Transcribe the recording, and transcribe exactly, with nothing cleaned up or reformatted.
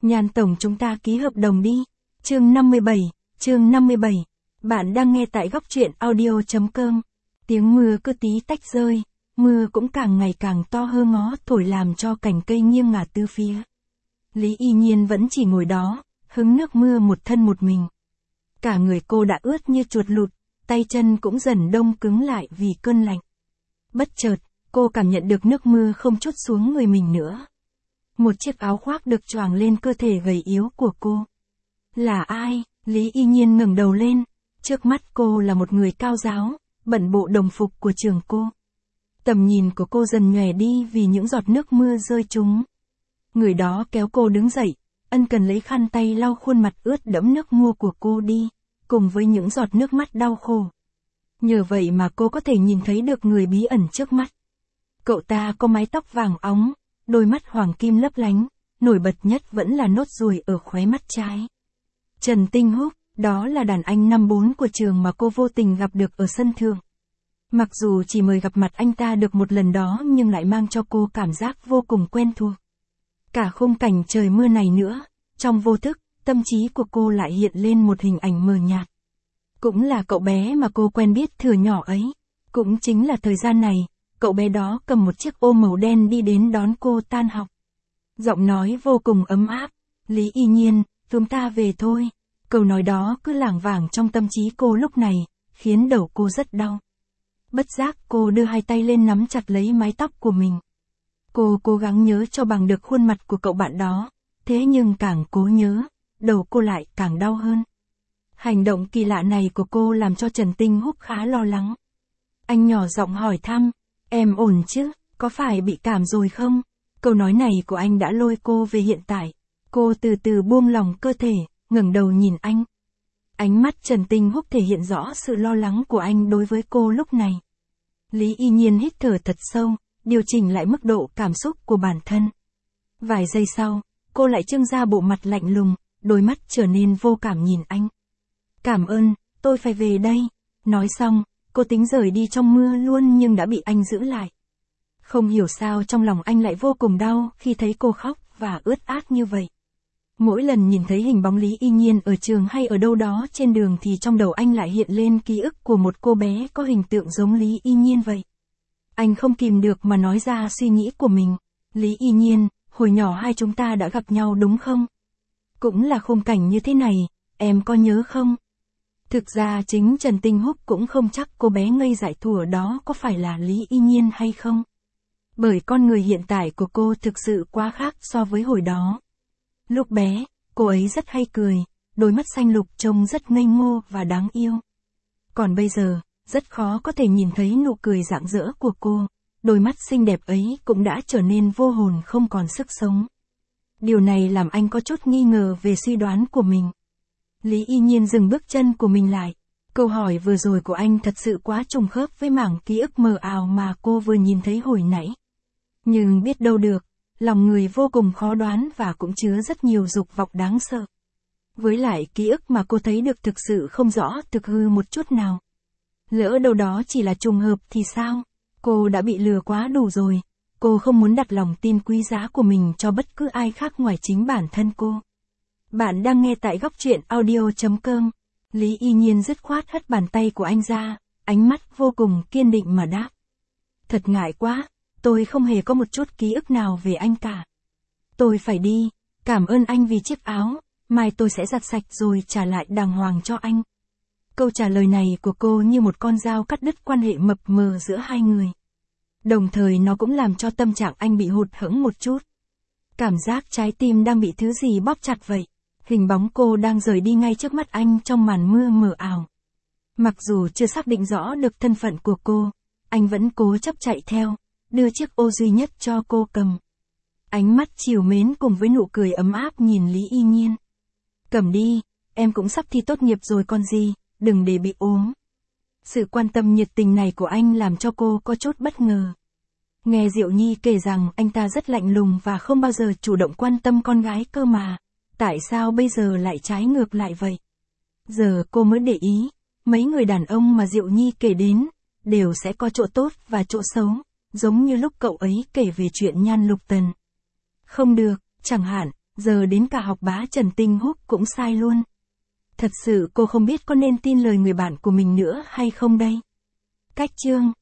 Nhan tổng chúng ta ký hợp đồng đi. Chương năm mươi bảy, chương năm mươi bảy. Bạn đang nghe tại góc truyện audio chấm com. Tiếng mưa cứ tí tách rơi, mưa cũng càng ngày càng to hơ ngó thổi làm cho cành cây nghiêng ngả tứ phía. Lý Y Nhiên vẫn chỉ ngồi đó, hứng nước mưa một thân một mình. Cả người cô đã ướt như chuột lụt, tay chân cũng dần đông cứng lại vì cơn lạnh. Bất chợt, cô cảm nhận được nước mưa không trút xuống người mình nữa. Một chiếc áo khoác được choàng lên cơ thể gầy yếu của cô. Là ai? Lý Y Nhiên ngẩng đầu lên, trước mắt cô là một người cao ráo, bận bộ đồng phục của trường cô. Tầm nhìn của cô dần nhòe đi vì những giọt nước mưa rơi trúng. Người đó kéo cô đứng dậy, ân cần lấy khăn tay lau khuôn mặt ướt đẫm nước mưa của cô đi, cùng với những giọt nước mắt đau khổ. Nhờ vậy mà cô có thể nhìn thấy được người bí ẩn trước mắt. Cậu ta có mái tóc vàng óng, đôi mắt hoàng kim lấp lánh, nổi bật nhất vẫn là nốt ruồi ở khóe mắt trái. Trần Tinh Húc, đó là đàn anh năm bốn của trường mà cô vô tình gặp được ở sân thượng. Mặc dù chỉ mới gặp mặt anh ta được một lần đó nhưng lại mang cho cô cảm giác vô cùng quen thuộc. Cả khung cảnh trời mưa này nữa, trong vô thức, tâm trí của cô lại hiện lên một hình ảnh mờ nhạt. Cũng là cậu bé mà cô quen biết thừa nhỏ ấy. Cũng chính là thời gian này, cậu bé đó cầm một chiếc ô màu đen đi đến đón cô tan học. Giọng nói vô cùng ấm áp. Lý Y Nhiên, chúng ta về thôi. Câu nói đó cứ lảng vảng trong tâm trí cô lúc này, khiến đầu cô rất đau. Bất giác cô đưa hai tay lên nắm chặt lấy mái tóc của mình. Cô cố gắng nhớ cho bằng được khuôn mặt của cậu bạn đó, thế nhưng càng cố nhớ, đầu cô lại càng đau hơn. Hành động kỳ lạ này của cô làm cho Trần Tinh Húc khá lo lắng. Anh nhỏ giọng hỏi thăm, em ổn chứ, có phải bị cảm rồi không? Câu nói này của anh đã lôi cô về hiện tại. Cô từ từ buông lỏng cơ thể, ngẩng đầu nhìn anh. Ánh mắt Trần Tinh Húc thể hiện rõ sự lo lắng của anh đối với cô lúc này. Lý Y Nhiên hít thở thật sâu, điều chỉnh lại mức độ cảm xúc của bản thân. Vài giây sau, cô lại trưng ra bộ mặt lạnh lùng, đôi mắt trở nên vô cảm nhìn anh. Cảm ơn, tôi phải về đây. Nói xong, cô tính rời đi trong mưa luôn nhưng đã bị anh giữ lại. Không hiểu sao trong lòng anh lại vô cùng đau khi thấy cô khóc và ướt át như vậy. Mỗi lần nhìn thấy hình bóng Lý Y Nhiên ở trường hay ở đâu đó trên đường thì trong đầu anh lại hiện lên ký ức của một cô bé có hình tượng giống Lý Y Nhiên vậy. Anh không kìm được mà nói ra suy nghĩ của mình. Lý Y Nhiên, hồi nhỏ hai chúng ta đã gặp nhau đúng không? Cũng là khung cảnh như thế này, em có nhớ không? Thực ra chính Trần Tinh Húc cũng không chắc cô bé ngây dại thuở đó có phải là Lý Y Nhiên hay không. Bởi con người hiện tại của cô thực sự quá khác so với hồi đó. Lúc bé, cô ấy rất hay cười, đôi mắt xanh lục trông rất ngây ngô và đáng yêu. Còn bây giờ, rất khó có thể nhìn thấy nụ cười rạng rỡ của cô, đôi mắt xinh đẹp ấy cũng đã trở nên vô hồn không còn sức sống. Điều này làm anh có chút nghi ngờ về suy đoán của mình. Lý Y Nhiên dừng bước chân của mình lại. Câu hỏi vừa rồi của anh thật sự quá trùng khớp với mảng ký ức mờ ảo mà cô vừa nhìn thấy hồi nãy. Nhưng biết đâu được, lòng người vô cùng khó đoán và cũng chứa rất nhiều dục vọng đáng sợ. Với lại ký ức mà cô thấy được thực sự không rõ thực hư một chút nào. Lỡ đâu đó chỉ là trùng hợp thì sao? Cô đã bị lừa quá đủ rồi. Cô không muốn đặt lòng tin quý giá của mình cho bất cứ ai khác ngoài chính bản thân cô. Bạn đang nghe tại góc truyện audio chấm com. Lý Y Nhiên dứt khoát hất bàn tay của anh ra, ánh mắt vô cùng kiên định mà đáp. Thật ngại quá, tôi không hề có một chút ký ức nào về anh cả. Tôi phải đi, cảm ơn anh vì chiếc áo, mai tôi sẽ giặt sạch rồi trả lại đàng hoàng cho anh. Câu trả lời này của cô như một con dao cắt đứt quan hệ mập mờ giữa hai người. Đồng thời nó cũng làm cho tâm trạng anh bị hụt hẫng một chút. Cảm giác trái tim đang bị thứ gì bóp chặt vậy. Hình bóng cô đang rời đi ngay trước mắt anh trong màn mưa mờ ảo. Mặc dù chưa xác định rõ được thân phận của cô, anh vẫn cố chấp chạy theo, đưa chiếc ô duy nhất cho cô cầm. Ánh mắt trìu mến cùng với nụ cười ấm áp nhìn Lý Y Nhiên. Cầm đi, em cũng sắp thi tốt nghiệp rồi còn gì, đừng để bị ốm. Sự quan tâm nhiệt tình này của anh làm cho cô có chút bất ngờ. Nghe Diệu Nhi kể rằng anh ta rất lạnh lùng và không bao giờ chủ động quan tâm con gái cơ mà. Tại sao bây giờ lại trái ngược lại vậy? Giờ cô mới để ý, mấy người đàn ông mà Diệu Nhi kể đến, đều sẽ có chỗ tốt và chỗ xấu, giống như lúc cậu ấy kể về chuyện Nhan Lục Tần. Không được, chẳng hạn, giờ đến cả học bá Trần Tinh Húc cũng sai luôn. Thật sự cô không biết có nên tin lời người bạn của mình nữa hay không đây. Cách chương